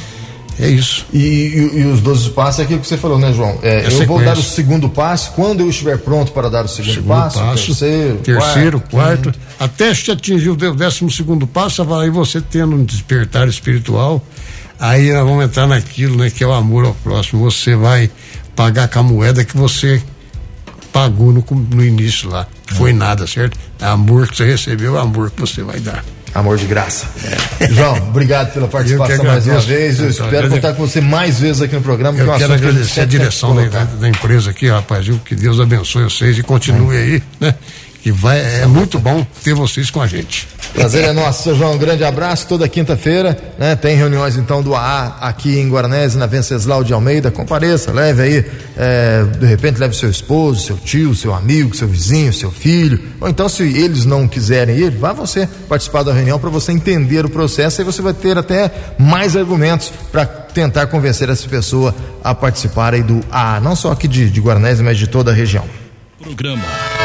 É isso. E, e- e os doze passos é aquilo que você falou, né, João? É, eu vou sequência. dar o segundo passo quando eu estiver pronto para dar o segundo, Segundo passo, passo, terceiro, terceiro, quarto. quarto, até se atingir o décimo segundo passo, aí você tendo um despertar espiritual, aí nós vamos entrar naquilo, né, que é o amor ao próximo. Você vai pagar com a moeda que você pagou no, no início lá. Foi nada, certo? É amor que você recebeu, é amor que você vai dar. Amor de graça. João, obrigado pela participação mais uma agradeço. vez. Eu Então, espero agrade- contar com você mais vezes aqui no programa. Eu que é um quero assunto que agradecer a sempre tem que direção da, colocar. da, da empresa aqui, rapaz, viu? Que Deus abençoe vocês e continue aí, né? Que vai, é muito bom ter vocês com a gente. Prazer é nosso, seu João. Um grande abraço. Toda quinta-feira, né? Tem reuniões então do A A aqui em Guaranese, na Venceslau de Almeida. Compareça, leve aí, é, de repente leve seu esposo, seu tio, seu amigo, seu vizinho, seu filho. Ou então, se eles não quiserem ir, vá você participar da reunião para você entender o processo e você vai ter até mais argumentos para tentar convencer essa pessoa a participar aí do A A, não só aqui de, de Guaranese, mas de toda a região. Programa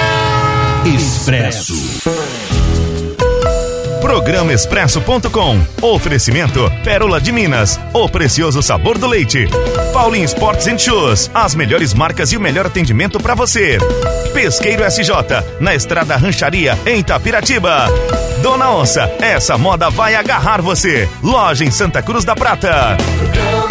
Expresso. Programa Expresso ponto com. Oferecimento Pérola de Minas, o precioso sabor do leite. Paulinho Sports and Shoes, as melhores marcas e o melhor atendimento para você. Pesqueiro S J, na Estrada Rancharia, em Itapiratiba. Dona Onça, essa moda vai agarrar você. Loja em Santa Cruz da Prata.